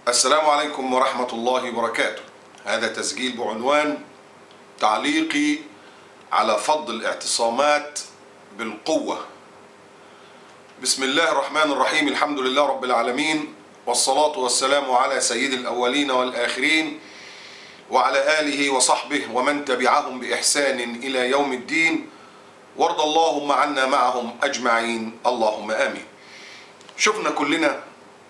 السلام عليكم ورحمة الله وبركاته. هذا تسجيل بعنوان تعليقي على فض الاعتصامات بالقوة. بسم الله الرحمن الرحيم، الحمد لله رب العالمين، والصلاة والسلام على سيد الأولين والآخرين وعلى آله وصحبه ومن تبعهم بإحسان إلى يوم الدين، وارض اللهم عنا معهم أجمعين، اللهم آمين. شفنا كلنا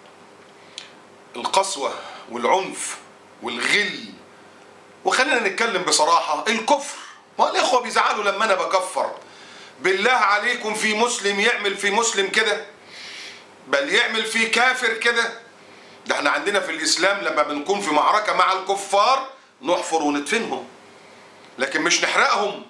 القسوة والعنف والغل، وخلينا نتكلم بصراحة، الكفر. ما الإخوة بيزعلوا لما أنا بكفر. بالله عليكم، في مسلم يعمل في مسلم كده؟ بل يعمل في كافر كده؟ ده احنا عندنا في الإسلام لما بنكون في معركة مع الكفار نحفر وندفنهم، لكن مش نحرقهم.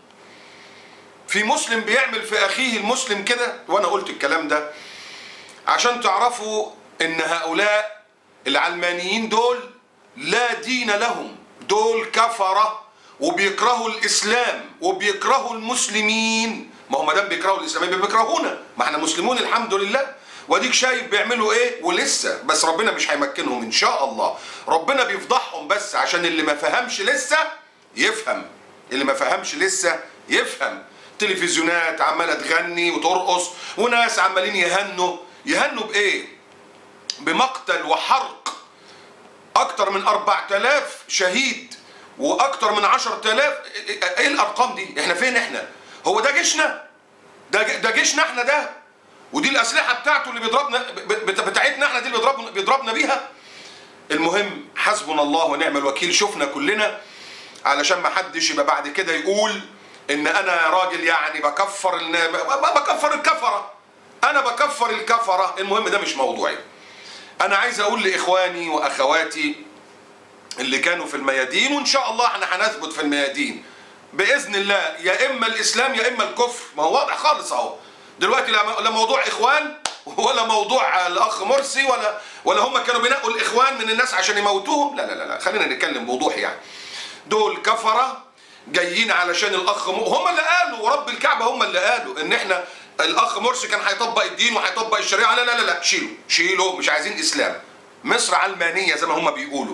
في مسلم بيعمل في أخيه المسلم كده؟ وأنا قلت الكلام ده عشان تعرفوا إن هؤلاء العلمانيين دول لا دين لهم، دول كفرة وبيكرهوا الإسلام وبيكرهوا المسلمين. ما هم دام بيكرهوا الإسلام بيكرهونا، ما احنا مسلمون الحمد لله. واديك شايف بيعملوا ايه ولسه، بس ربنا مش هيمكنهم ان شاء الله. ربنا بيفضحهم بس عشان اللي ما فهمش لسه يفهم، اللي ما فهمش لسه يفهم. تلفزيونات عمالة تغني وترقص، وناس عمالين يهنوا بإيه؟ بمقتل وحرق أكتر من 4000 شهيد وأكتر من 10,000. إيه الأرقام دي؟ إحنا فين إحنا؟ هو ده جيشنا؟ ده جيشنا إحنا ده؟ ودي الأسلحة بتاعته اللي بيضربنا بتاعتنا إحنا دي اللي بيضربنا بيها؟ المهم، حسبنا الله ونعم الوكيل. شفنا كلنا، علشان ما حدش يبقى بعد كده يقول إن أنا راجل يعني بكفر الكفرة. أنا بكفر الكفرة. المهم ده مش موضوعي. أنا عايز أقول لإخواني وأخواتي اللي كانوا في الميادين، وإن شاء الله احنا هنثبت في الميادين بإذن الله، يا إما الإسلام يا إما الكفر. ما هو واضح خالص أهو دلوقتي، لا موضوع إخوان ولا موضوع الأخ مرسي ولا هم كانوا بينقوا الإخوان من الناس عشان يموتوهم. لا، خلينا نتكلم بوضوح. يعني دول كفرة جايين علشان الأخ هم اللي قالوا، ورب الكعبة هم اللي قالوا إن احنا الأخ مرسي كان هيطبق الدين وهيطبق الشريعة. لا، شيلوا، مش عايزين إسلام. مصر علمانية زي ما هم بيقولوا.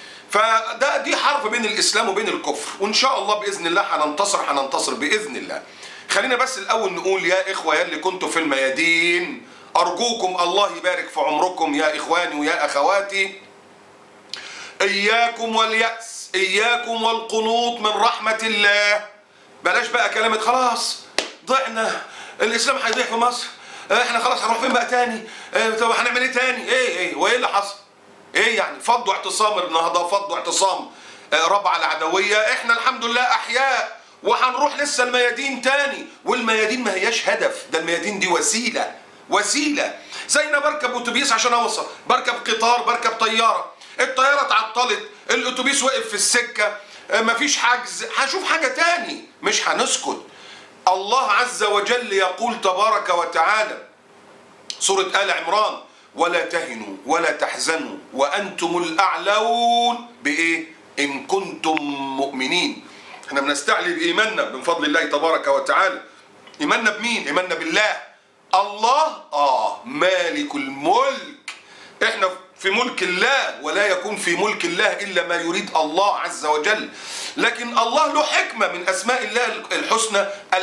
دي حرب بين الإسلام وبين الكفر، وإن شاء الله بإذن الله هننتصر بإذن الله. خلينا بس الأول نقول يا إخوة يا اللي كنتوا في الميادين، أرجوكم الله يبارك في عمركم يا إخواني ويا أخواتي، إياكم واليأس، إياكم والقنوط من رحمة الله. بلاش بقى كلمة خلاص ضعنا، الإسلام هيضيع في مصر، احنا خلاص هنروح فين بقى تاني، طب هنعمل ايه تاني؟ ايه وايه اللي حصل؟ ايه يعني؟ فضوا اعتصام النهضة، فضوا اعتصام ربع العدوية، احنا الحمد لله احياء وهنروح لسه الميادين تاني. والميادين ما هياش هدف، ده الميادين دي وسيلة. زي انا بركب اتوبيس عشان اوصل، بركب قطار، بركب طيارة، الطيارة اتعطلت، الاتوبيس وقف في السكة، مفيش حجز، هشوف حاجة تاني، مش هنسكت. الله عز وجل يقول تبارك وتعالى، سورة آل عمران: ولا تهنوا ولا تحزنوا وأنتم الأعلون بإيه؟ إن كنتم مؤمنين. احنا بنستعلي بإيماننا من فضل الله تبارك وتعالى. إيماننا بمين؟ إيماننا بالله. الله مالك الملك. احنا في ملك الله، ولا يكون في ملك الله إلا ما يريد الله عز وجل. لكن الله له حكمة من أسماء الله الحسنى،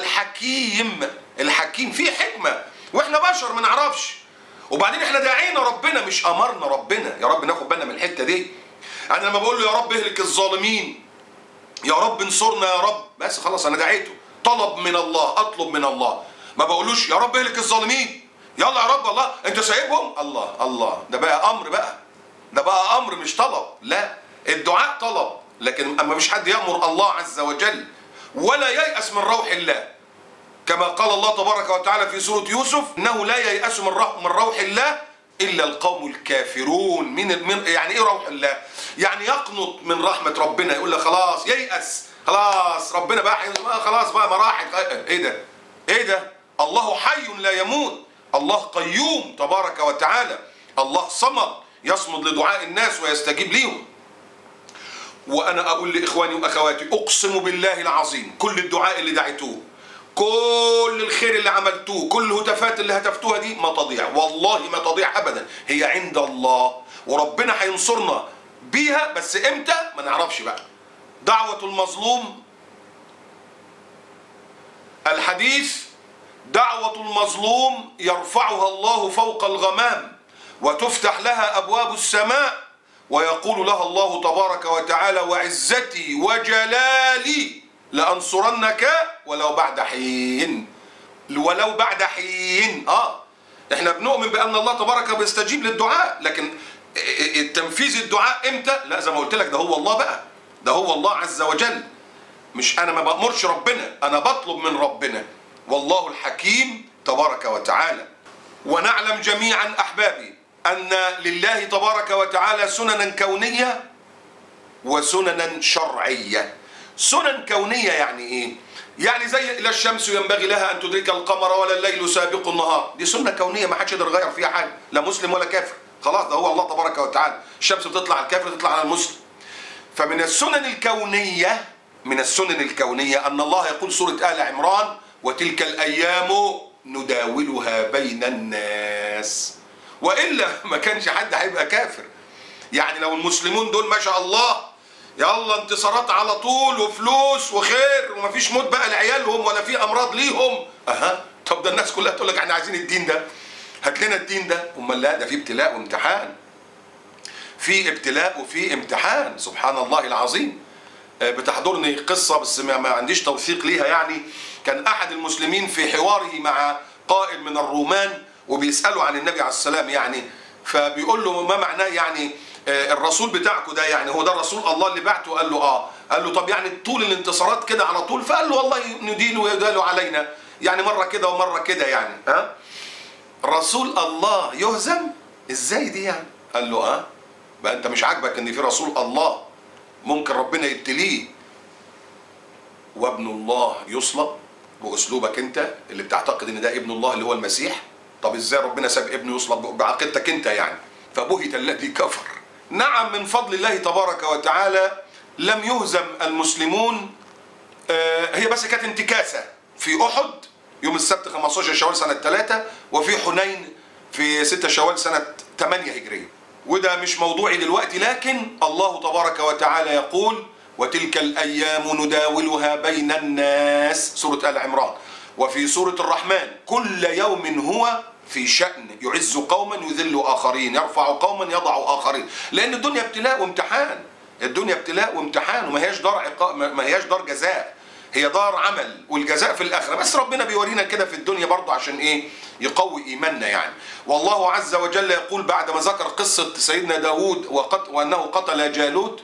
الحكيم فيه حكمة، وإحنا بشر ما نعرفش. وبعدين إحنا داعينا ربنا مش أمرنا ربنا. يا رب ناخد بالنا من الحتة دي. أنا لما بقول له يا رب اهلك الظالمين، يا رب انصرنا يا رب، بس خلاص أنا دعيته. طلب من الله، أطلب من الله. ما بقولوش يا رب اهلك الظالمين، يلا يا رب الله أنت سايبهم. الله ده بقى أمر، ده بقى أمر مش طلب. لا، الدعاء طلب، لكن أما مش حد يأمر الله عز وجل. ولا ييأس من روح الله، كما قال الله تبارك وتعالى في سورة يوسف: إنه لا ييأس من روح الله إلا القوم الكافرون. يعني إيه روح الله؟ يعني يقنط من رحمة ربنا، يقول لك خلاص ييأس، خلاص ربنا بقى خلاص بقى ما راحت. إيه ده؟ الله حي لا يموت، الله قيوم تبارك وتعالى، الله صمد، يصمد لدعاء الناس ويستجيب ليهم. وأنا أقول لإخواني وأخواتي، أقسم بالله العظيم، كل الدعاء اللي دعيتوه، كل الخير اللي عملتوه، كل الهتافات اللي هتفتوها دي ما تضيع، والله ما تضيع أبدا. هي عند الله وربنا هينصرنا بيها، بس امتى ما نعرفش بقى. دعوة المظلوم، الحديث: دعوة المظلوم يرفعها الله فوق الغمام وتفتح لها أبواب السماء ويقول لها الله تبارك وتعالى: وعزتي وجلالي لأنصرنك ولو بعد حين. ولو بعد حين. احنا بنؤمن بأن الله تبارك بيستجيب للدعاء، لكن تنفيذ الدعاء امتى؟ لا، زي ما قلت لك، ده هو الله بقى، ده هو الله عز وجل. مش انا ما بأمرش ربنا، انا بطلب من ربنا، والله الحكيم تبارك وتعالى. ونعلم جميعا احبابي ان لله تبارك وتعالى سننا كونية وسننا شرعية. سنن كونية يعني ايه؟ يعني زي لا الشمس ينبغي لها ان تدرك القمر ولا الليل سابق النهار، دي سنة كونية ما حدش يقدر يغير فيها حاجة، لا مسلم ولا كافر، خلاص ده هو الله تبارك وتعالى. الشمس بتطلع على الكافر تطلع على المسلم. فمن السنن الكونية، من السنن الكونية أن الله يقول سورة آل عمران: وتلك الأيام نداولها بين الناس. وإلا ما كانش حد هيبقى كافر. يعني لو المسلمون دول ما شاء الله يلا انتصارات على طول وفلوس وخير ومفيش موت بقى لعيالهم ولا في أمراض ليهم، طب ده الناس كلها تقول لك احنا عايزين الدين ده، هات لنا الدين ده. امال لا، ده في ابتلاء وامتحان، في ابتلاء وفي امتحان، سبحان الله العظيم. بتحضرني قصة بس ما عنديش توثيق ليها. يعني كان أحد المسلمين في حواره مع قائل من الرومان وبيسأله عن النبي عليه السلام، يعني فبيقول له: ما معناه يعني الرسول بتاعكم ده، يعني هو ده رسول الله اللي بعته؟ قال له قال له: طب يعني طول الانتصارات كده على طول؟ فقال له: والله ندين ويدال علينا، يعني مرة كده ومرة كده يعني. رسول الله يهزم ازاي دي يعني؟ قال له: بقى انت مش عاجبك ان في رسول الله ممكن ربنا يبتليه وابن الله يصلب باسلوبك انت اللي بتعتقد ان ده ابن الله اللي هو المسيح؟ طب ازاي ربنا ساب ابنه يصلب بعقيدتك انت يعني؟ فبهت الذي كفر. نعم، من فضل الله تبارك وتعالى لم يهزم المسلمون. هي بس كانت انتكاسة في أحد يوم السبت 15 شوال سنة 3، وفي حنين في 6 شوال سنة 8 هجرية. وده مش موضوعي دلوقتي، لكن الله تبارك وتعالى يقول: وتلك الأيام نداولها بين الناس، سورة آل عمران. وفي سورة الرحمن: كل يوم هو في شأن، يعز قوما يذل آخرين، يرفع قوما يضع آخرين. لأن الدنيا ابتلاء وامتحان، الدنيا ابتلاء وامتحان، وما هياش دار ما هياش دار جزاء، هي دار عمل، والجزاء في الآخرة. بس ربنا بيورينا كده في الدنيا برضه عشان إيه؟ يقوي إيماننا يعني. والله عز وجل يقول بعد ما ذكر قصة سيدنا داود وأنه قتل جالوت،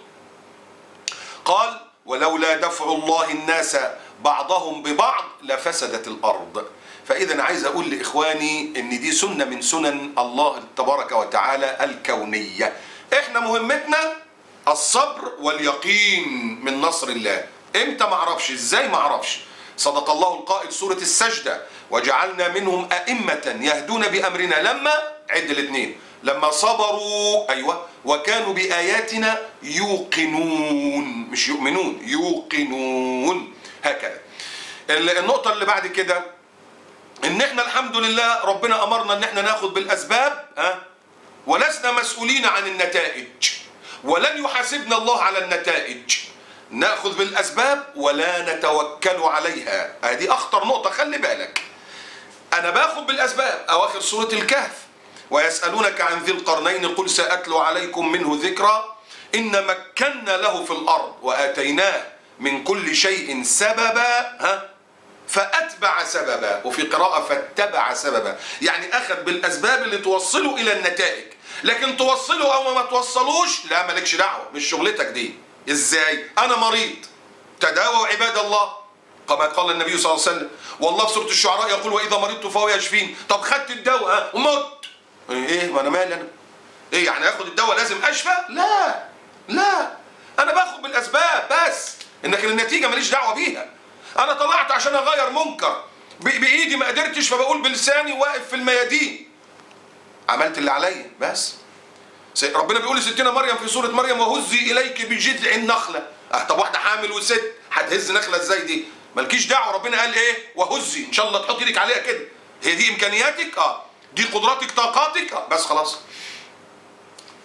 قال: ولولا دفع الله الناس بعضهم ببعض لفسدت الأرض. فإذا عايز أقول لإخواني إن دي سنة من سنن الله تبارك وتعالى الكونية. إحنا مهمتنا الصبر واليقين من نصر الله. إمتى؟ ما أعرفش، إزاي ما أعرفش. صدق الله القائل سورة السجدة: وجعلنا منهم أئمة يهدون بأمرنا لما عد الاثنين لما صبروا، أيوة، وكانوا بآياتنا يوقنون، مش يؤمنون، يوقنون. هكذا. النقطة اللي بعد كده ان احنا الحمد لله ربنا امرنا ان احنا ناخد بالاسباب، ولسنا مسؤولين عن النتائج، ولن يحاسبنا الله على النتائج. ناخذ بالاسباب ولا نتوكل عليها. هذه اخطر نقطة، خلي بالك. انا باخد بالاسباب، اواخر سورة الكهف: ويسألونك عن ذي القرنين قل سأتلو عليكم منه ذكرا إن مكنا له في الأرض وآتيناه من كل شيء سببا فأتبع سببا، وفي قراءة فاتبع سببا. يعني أخذ بالأسباب اللي توصله إلى النتائج، لكن توصله أو ما توصلوش لا، مالكش دعوة، مش شغلتك دي. إزاي؟ أنا مريض، تداووا عباد الله كما قال النبي صلى الله عليه وسلم. والله في سورة الشعراء يقول: وإذا مرضت فهو يشفين. طب خدت الدواء ومت، إيه؟ ما أنا مالي أنا؟ إيه يعني آخد الدواء لازم أشفى؟ لا لا، أنا باخد بالأسباب بس، إنك النتيجة ماليش دعوة بيها. أنا طلعت عشان أغير منكر بإيدي، ما قدرتش، فبقول بلساني واقف في الميادين، عملت اللي عليا بس. ربنا بيقول لستنا مريم في سورة مريم: وهزي إليك بجذع النخلة. طب واحدة حامل وست هتهز نخلة إزاي دي؟ مالكيش دعوة. ربنا قال إيه؟ وهزي، إن شاء الله تحط إيدك عليها كده. هي دي إمكانياتك؟ دي قدراتك، طاقاتك؟ بس خلاص.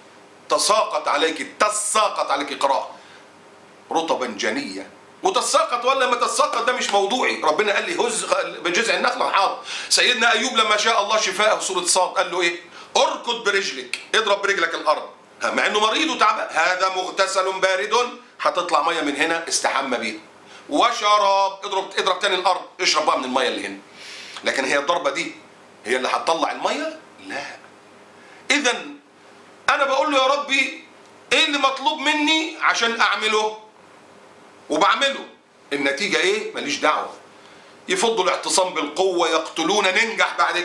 تساقط عليك قراءة رطبا جنيا. وتساقط ولا ما تساقط ده مش موضوعي، ربنا قال لي هز بجذع النخلة حاضر. سيدنا أيوب لما شاء الله شفاءه في سورة صاد قال له إيه؟ اركض برجلك، اضرب برجلك الأرض، مع إنه مريض وتعبان، هذا مغتسل بارد، هتطلع مية من هنا استحمى بيها. وشراب، اضرب تاني الأرض، اشرب بقى من المية اللي هنا. لكن هي الضربة دي هي اللي هتطلع المية؟ لا. إذا أنا بقول له يا ربي إيه اللي مطلوب مني عشان أعمله؟ وبعمله. النتيجة إيه؟ ماليش دعوة. يفضوا الاعتصام بالقوة، يقتلون، ننجح بعد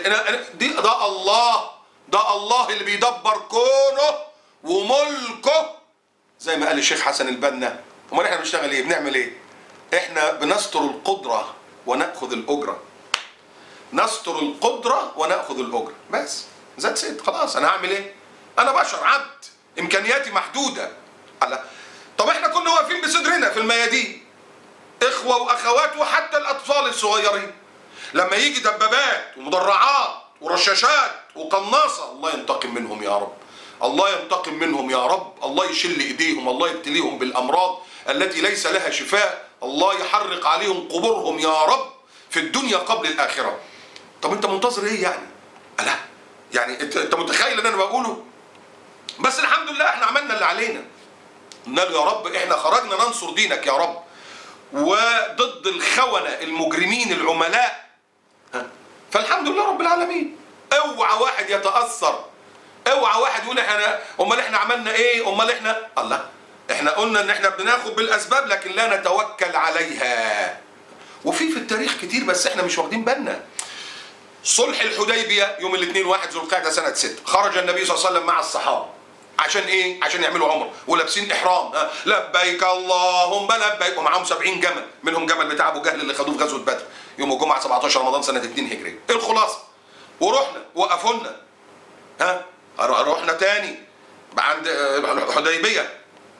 ده الله اللي بيدبر كونه وملكه، زي ما قال الشيخ حسن البنا. امال احنا بنشتغل ايه؟ بنعمل ايه؟ احنا بنستر القدرة ونأخذ الأجرة. نستر القدرة ونأخذ الأجرة، بس ذات ست. خلاص أنا هعمل ايه؟ أنا بشر، عبد، إمكانياتي محدودة. طب احنا كنا واقفين بصدرنا في الميادين، إخوة وأخوات وحتى الأطفال الصغيرين، لما يجي دبابات ومدرعات ورشاشات وقناصة، الله ينتقم منهم يا رب، الله ينتقم منهم يا رب، الله يشل إيديهم، الله يبتليهم بالأمراض التي ليس لها شفاء، الله يحرق عليهم قبورهم يا رب في الدنيا قبل الآخرة. طب أنت منتظر إيه يعني؟ لا يعني أنت متخيل اللي أنا بقوله؟ بس الحمد لله احنا عملنا اللي علينا. قلنا له يا رب احنا خرجنا ننصر دينك يا رب، وضد الخونة المجرمين العملاء. فالحمد لله رب العالمين. اوعى واحد يتأثر، اوعى واحد يقول امال احنا عملنا ايه، امال احنا الله. احنا قلنا ان احنا بناخد بالاسباب لكن لا نتوكل عليها. وفي التاريخ كتير بس احنا مش واخدين بالنا. صلح الحديبية يوم الاثنين 1 ذو القعدة سنة 6، خرج النبي صلى الله عليه وسلم مع الصحابة عشان ايه؟ عشان يعملوا عمره ولابسين احرام، لبيك اللهم لبيك، ومعاهم 70 جمل، منهم جمل بتاع ابو جهل اللي خدوه في غزوه بدر يوم الجمعه 17 رمضان سنه 2 هجريه. ايه الخلاصه؟ ورحنا وقفوا لنا، رحنا تاني عند الحديبيه،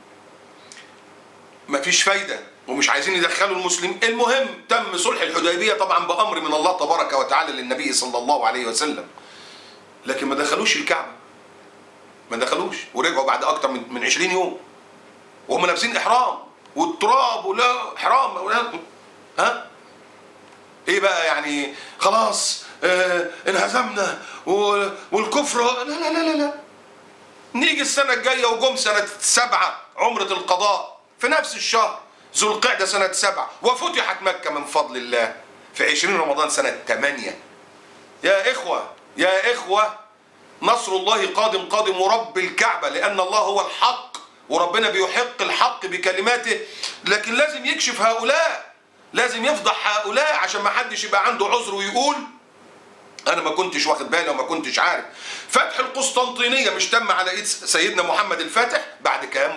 مفيش فايده ومش عايزين يدخلوا المسلمين. المهم تم صلح الحديبيه طبعا بامر من الله تبارك وتعالى للنبي صلى الله عليه وسلم، لكن ما دخلوش الكعبه، ما دخلوش، ورجعوا بعد اكتر من 20 يوم وهم لابسين احرام والتراب ولا احرام ولا ايه بقى يعني؟ خلاص انهزمنا والكفر. لا لا لا لا، نيجي السنه الجايه وجم سنه 7 عمره القضاء في نفس الشهر ذو القعده سنه 7، وفتحت مكه من فضل الله في 20 رمضان سنه 8. يا اخوه نصر الله قادم ورب الكعبة، لأن الله هو الحق وربنا بيحق الحق بكلماته، لكن لازم يكشف هؤلاء، لازم يفضح هؤلاء عشان ما حدش يبقى عنده عذر ويقول أنا ما كنتش واخد بالي وما كنتش عارف. فتح القسطنطينية مش تم على إيد سيدنا محمد الفاتح بعد كام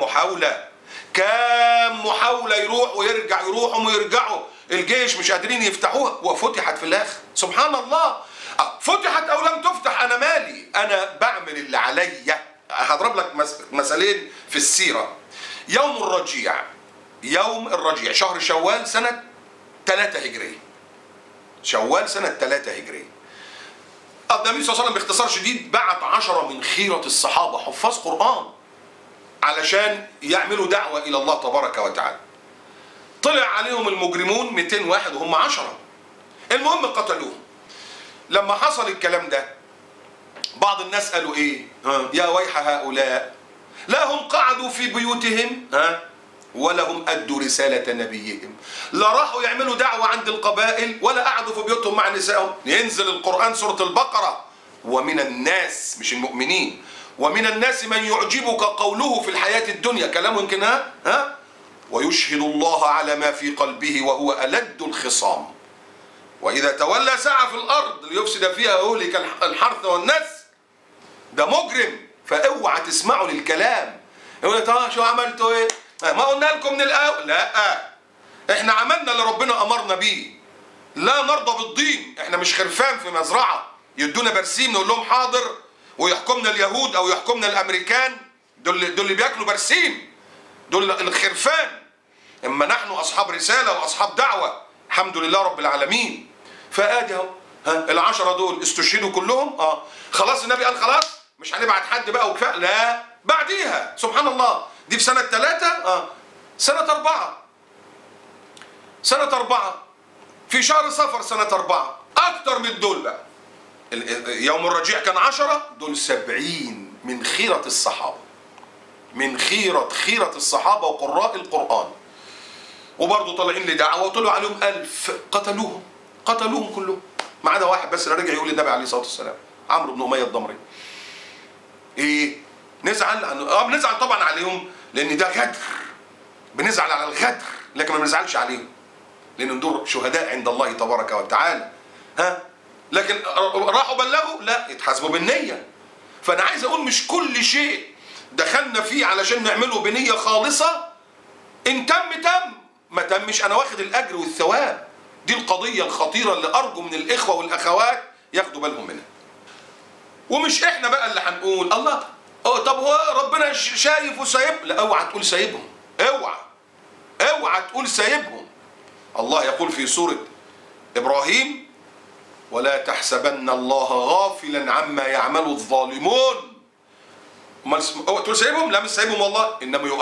محاولة يروح ويرجع، يروحوا ويرجعوا، الجيش مش قادرين يفتحوها، وفتحت في الآخر. سبحان الله، فتحت أو لم تفتح أنا مالي، أنا بعمل اللي عليا. هضرب لك مثالين في السيرة. يوم الرجيع شهر شوال سنة 3 هجرية، شوال سنة 3 هجرية. النبي صلى الله عليه وسلم باختصار شديد بعت 10 من خيرة الصحابة حفاظ قرآن علشان يعملوا دعوة إلى الله تبارك وتعالى. طلع عليهم المجرمون 200 واحد وهم 10. المهم قتلوهم. لما حصل الكلام ده بعض الناس قالوا ايه؟ يا ويح هؤلاء، لا هم قعدوا في بيوتهم ولا هم أدوا رسالة نبيهم، لا راحوا يعملوا دعوة عند القبائل ولا قعدوا في بيوتهم مع نسائهم. ينزل القرآن سورة البقرة: ومن الناس، مش المؤمنين، ومن الناس من يعجبك قوله في الحياة الدنيا، كلامه يمكن ويشهد الله على ما في قلبه وهو ألد الخصام، وإذا تولى سعى في الأرض ليفسد فيها ويهلك الحرث والنسل. ده مجرم، فاوعى تسمعوا للكلام. يقول لك شو عملتوا ايه؟ ما قلنا لكم من الأول؟ لا، احنا عملنا اللي ربنا أمرنا بيه. لا نرضى بالدين، احنا مش خرفان في مزرعة يدونا برسيم نقول لهم حاضر ويحكمنا اليهود أو يحكمنا الأمريكان. دول اللي بياكلوا برسيم، دول الخرفان. اما نحن أصحاب رسالة وأصحاب دعوة الحمد لله رب العالمين. فادي اهو ال10 دول استشهدوا كلهم. خلاص النبي قال خلاص مش هنبعت حد بقى وكفايه. لا، بعديها سبحان الله دي في سنة 3 سنة 4 سنة 4 في شهر صفر سنة 4 أكتر من دول بقى. يوم الرجيع كان 10 دول 70 من خيرة الصحابة، من خيرة الصحابة وقراء القرآن. وبرضه طالعين لدعوة وطلعوا عليهم 1000 قتلوهم كلهم ما عدا واحد بس اللي رجع يقول للنبي عليه الصلاة والسلام، عمرو بن أمية الضمري. إيه؟ نزعل بنزعل طبعا عليهم لأن ده غدر، بنزعل على الغدر لكن ما بنزعلش عليهم لأنهم دول شهداء عند الله تبارك وتعالى. لكن راحوا بلغوا؟ لا، يتحاسبوا بالنية. فأنا عايز أقول مش كل شيء دخلنا فيه علشان نعمله بنية خالصة إن تم ما تمش أنا واخد الأجر والثواب. دي القضية الخطيرة اللي أرجو من الإخوة والأخوات ياخدوا بالهم منها. ومش إحنا بقى اللي هنقول الله طب هو ربنا شايف وسايب. لا، اوعى تقول سايبهم، اوعى تقول سايبهم. الله يقول في سورة إبراهيم: ولا تحسبن الله غافلا عما يعمل الظالمون. تقول سايبهم؟ لا، مش سايبهم والله،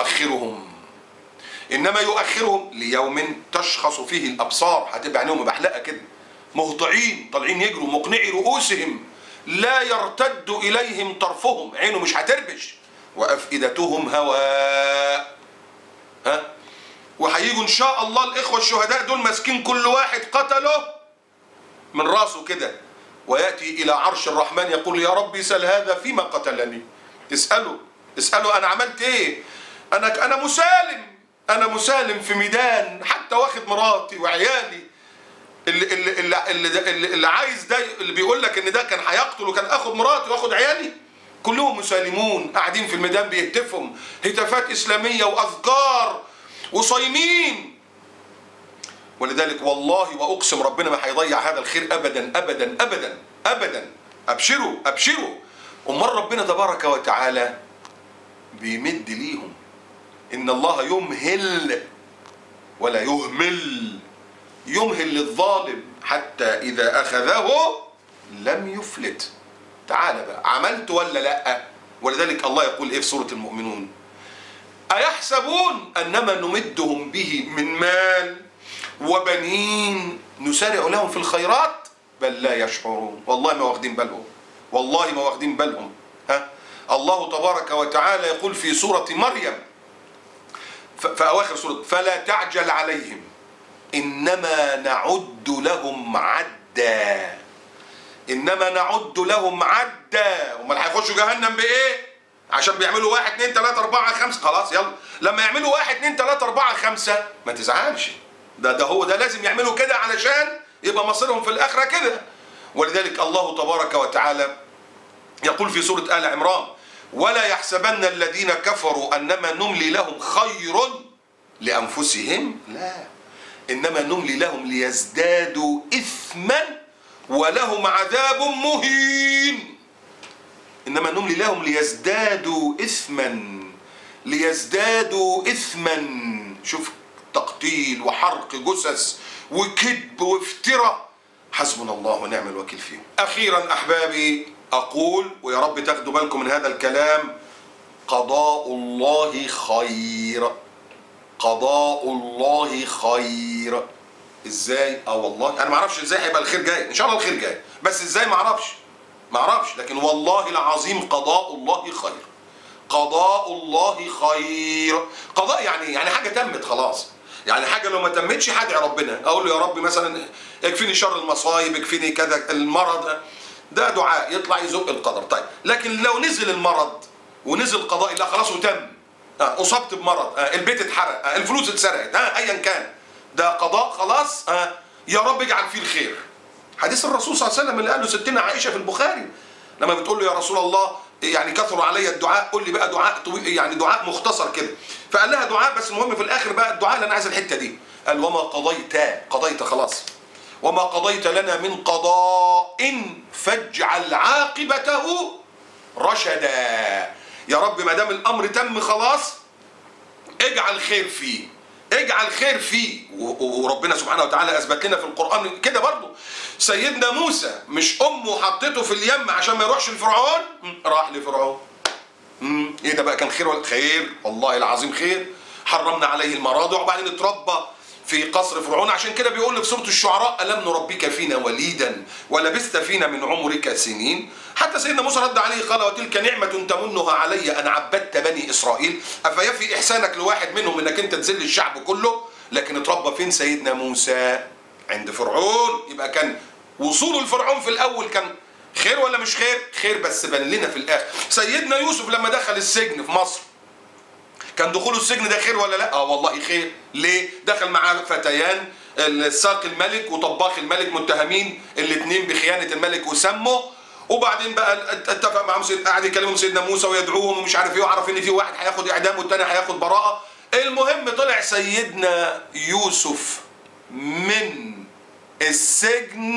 إنما يؤخرهم ليوم تشخص فيه الأبصار. هتبقى عينيهم محلقة كده، مهطعين طالعين يجروا مقنعي رؤوسهم لا يرتد إليهم طرفهم، عينه مش هتربش، وأفئدتهم هواء. وهيجوا إن شاء الله الإخوة الشهداء دول ماسكين كل واحد قتله من راسه كده، ويأتي إلى عرش الرحمن يقول: يا ربي سل هذا فيما قتلني. اسأله أنا عملت إيه؟ أنا مسالم في ميدان، حتى واخد مراتي وعيالي. اللي عايز ده، اللي بيقول لك ان ده كان هيقتل وكان اخد مراتي واخد عيالي، كلهم مسالمون قاعدين في الميدان بيهتفوا هتافات اسلاميه واذكار وصايمين. ولذلك والله واقسم ربنا ما هيضيع هذا الخير ابدا ابدا ابدا ابدا. ابشروا. امال ربنا تبارك وتعالى بيمد ليهم. ان الله يمهل ولا يهمل، يمهل للظالم حتى إذا أخذه لم يفلت. تعال بقى، عملت ولا لأ؟ ولذلك الله يقول إيه في سورة المؤمنون: أيحسبون أنما نمدهم به من مال وبنين نسارع لهم في الخيرات بل لا يشعرون. والله ما واخدين بالهم. الله تبارك وتعالى يقول في سورة مريم في أواخر سورة: فلا تعجل عليهم إنما نعد لهم عدا. امال هيخشوا جهنم بإيه؟ عشان بيعملوا 1 2 3 4 5. خلاص يلا، لما يعملوا 1 2 3 4 5 ما تزعلش. ده لازم يعملوا كده علشان يبقى مصيرهم في الآخرة كده. ولذلك الله تبارك وتعالى يقول في سورة آل عمران: ولا يحسبن الذين كفروا أنما نملي لهم خير لأنفسهم، لا، إنما نملي لهم ليزدادوا إثما ولهم عذاب مهين. إنما نملي لهم ليزدادوا إثما. شوف، تقتيل وحرق جثث وكذب وافتراء. حسبنا الله ونعم الوكيل فيهم. أخيرا أحبابي أقول، ويا رب تاخدوا بالكم من هذا الكلام: قضاء الله خير. ازاي؟ والله انا ما اعرفش ازاي هيبقى الخير جاي. ان شاء الله الخير جاي، بس ازاي ما اعرفش. لكن والله العظيم قضاء الله خير. قضاء يعني حاجه تمت خلاص. يعني حاجه لو ما تمتش هدعي ربنا، اقول له: يا رب مثلا اكفيني شر المصايب، اكفيني كذا المرض. ده دعاء يطلع يزق القدر. طيب، لكن لو نزل المرض ونزل قضاء الله خلاص وتم، اصبت بمرض، البيت اتحرق، الفلوس اتسرقت، ايا كان، ده قضاء خلاص. يا رب اجعل فيه الخير. حديث الرسول صلى الله عليه وسلم اللي قاله ستنا عائشه في البخاري لما بتقول له: يا رسول الله يعني كثروا علي الدعاء، قول لي بقى دعاء طويل، يعني دعاء مختصر كده. فقال لها دعاء، بس المهم في الاخر بقى الدعاء اللي انا عايز الحته دي. قال: وما قضيت خلاص، وما قضيت لنا من قضاء فاجعل عاقبته رشدا. يا رب ما دام الامر تم خلاص اجعل خير فيه. وربنا سبحانه وتعالى اثبت لنا في القران كده برضه. سيدنا موسى مش امه حطته في اليم عشان ما يروحش لفرعون؟ راح لفرعون. ايه ده بقى، كان خير ولا خير؟ والله العظيم خير. حرمنا عليه المراضع وبعدين اتربى في قصر فرعون. عشان كده بيقول في سورة الشعراء: ألم نربك فينا وليدا ولبثت فينا من عمرك سنين. حتى سيدنا موسى رد عليه قال: وتلك نعمة تمنها علي أن عبدت بني إسرائيل. أفيفي إحسانك لواحد منهم إنك أنت تذل الشعب كله؟ لكن اتربى فين سيدنا موسى؟ عند فرعون. يبقى كان وصوله لفرعون في الأول كان خير ولا مش خير؟ خير، بس بان لنا في الآخر. سيدنا يوسف لما دخل السجن في مصر، كان دخوله السجن ده خير ولا لا؟ والله خير. ليه؟ دخل معاه فتيان، ساق الملك وطباخ الملك، متهمين الاثنين بخيانة الملك وسمه. وبعدين بقى اتفق معهم قعد يكلمهم سيدنا موسى ويدعوهم ومش عارف ايه، وعرف ان في واحد هياخد اعدام والتاني هياخد براءة. المهم طلع سيدنا يوسف من السجن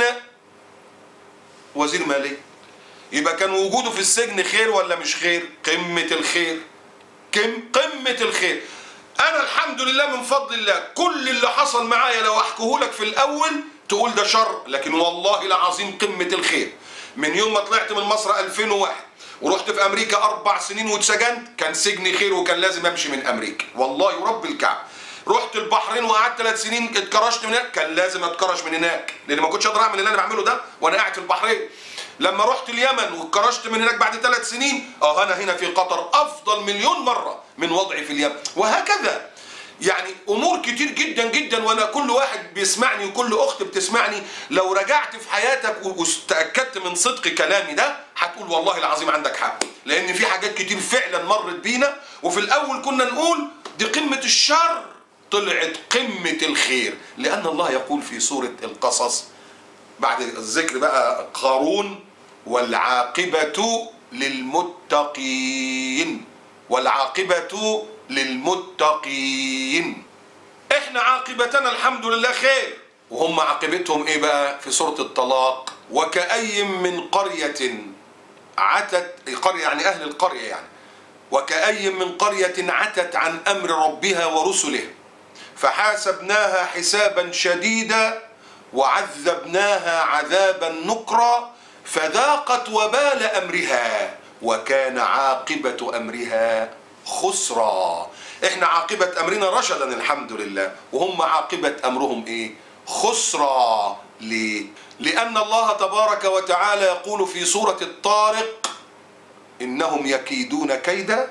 وزير مالية. يبقى كان وجوده في السجن خير ولا مش خير؟ قمة الخير، قمة الخير. أنا الحمد لله من فضل الله كل اللي حصل معايا لو أحكيه لك في الأول تقول ده شر، لكن والله العظيم قمة الخير. من يوم ما طلعت من مصر 2001 ورحت في أمريكا 4 سنين واتسجنت، كان سجني خير وكان لازم أمشي من أمريكا والله ورب الكعبة. رحت البحرين وقعدت 3 سنين اتكرشت من هناك، كان لازم اتكرش من هناك لأن ما كنتش أقدر أعمل اللي أنا بعمله ده وأنا قاعد في البحرين. لما رحت اليمن واتكرشت من هناك بعد 3 سنين، أنا هنا في قطر أفضل مليون مرة من وضعي في اليمن. وهكذا يعني أمور كتير جدا جدا. وأنا كل واحد بيسمعني وكل أخت بتسمعني لو رجعت في حياتك وتأكدت من صدق كلامي ده هتقول والله العظيم عندك حق، لأن في حاجات كتير فعلا مرت بينا. وفي الأول كنا نقول دي قمة الشر، طلعت قمة الخير. لأن الله يقول في سورة القصص بعد الذكر بقى قارون: والعاقبة للمتقين، والعاقبة للمتقين. احنا عاقبتنا الحمد لله خير، وهم عاقبتهم ايه بقى؟ في سورة الطلاق: وكأي من قرية عتت، قرية يعني اهل القرية يعني، وكأي من قرية عتت عن امر ربها ورسله فحاسبناها حسابا شديدا وعذبناها عذابا نكرا فذاقت وبال امرها وكان عاقبة امرها خسرا. احنا عاقبة امرنا رشدا الحمد لله، وهم عاقبة امرهم ايه؟ خسرا. ليه؟ لان الله تبارك وتعالى يقول في سورة الطارق: انهم يكيدون كيدا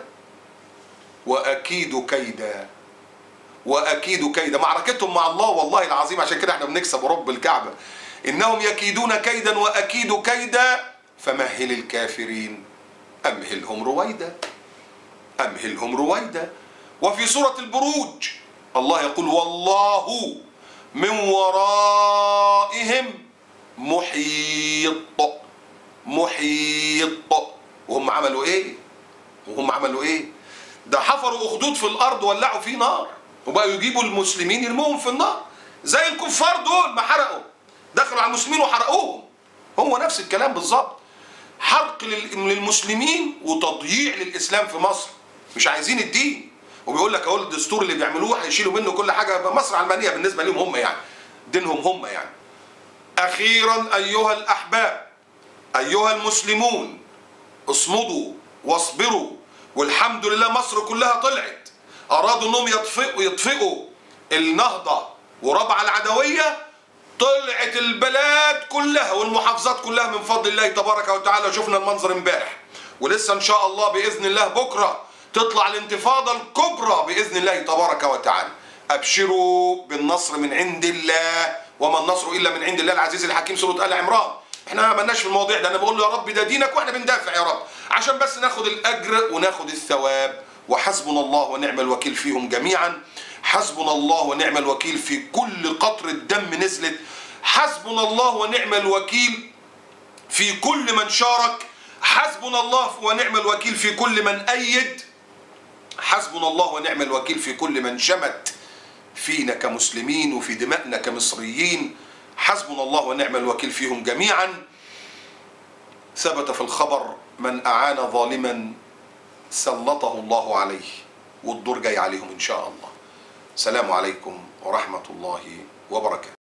واكيد كيدا، واكيد كيدا. معركتهم مع الله والله العظيم، عشان كده احنا بنكسب رب الكعبة. انهم يكيدون كيدا واكيد كيدا فمهل الكافرين امهلهم رويدا، امهلهم رويدا. وفي سورة البروج الله يقول: والله من ورائهم محيط، محيط. وهم عملوا ايه؟ وهم عملوا ايه؟ ده حفروا اخدود في الارض ولعوا فيه نار وبقوا يجيبوا المسلمين يرموهم في النار زي الكفار دول ما حرقوا، دخلوا على المسلمين وحرقوهم. هو نفس الكلام بالظبط، حرق للمسلمين وتضييع للاسلام في مصر. مش عايزين الدين، وبيقول لك اهو الدستور اللي بيعملوه هيشيلوا منه كل حاجه. مصر علمانيه بالنسبه لهم هم، يعني دينهم هم يعني. اخيرا ايها الاحباب، ايها المسلمون، اصمدوا واصبروا. والحمد لله مصر كلها طلعت. ارادوا انهم يطفئوا النهضه وربع العدويه، طلعت البلاد كلها والمحافظات كلها من فضل الله تبارك وتعالى. شفنا المنظر امبارح، ولسه ان شاء الله باذن الله بكره تطلع الانتفاضه الكبرى باذن الله تبارك وتعالى. ابشروا بالنصر من عند الله، وما النصر الا من عند الله العزيز الحكيم، سوره ال عمران. احنا مالناش في المواضيع ده، انا بقول له يا رب ده دينك واحنا بندافع يا رب عشان بس ناخد الاجر وناخد الثواب. وحسبنا الله ونعم الوكيل فيهم جميعا. حسبنا الله ونعم الوكيل في كل قطرة دم نزلت. حسبنا الله ونعم الوكيل في كل من شارك. حسبنا الله ونعم الوكيل في كل من أيد. حسبنا الله ونعم الوكيل في كل من شمت فينا كمسلمين وفي دمائنا كمصريين. حسبنا الله ونعم الوكيل فيهم جميعا. ثبت في الخبر: من أعان ظالما سلطه الله عليه، والدور جاي عليهم إن شاء الله. السلام عليكم ورحمة الله وبركاته.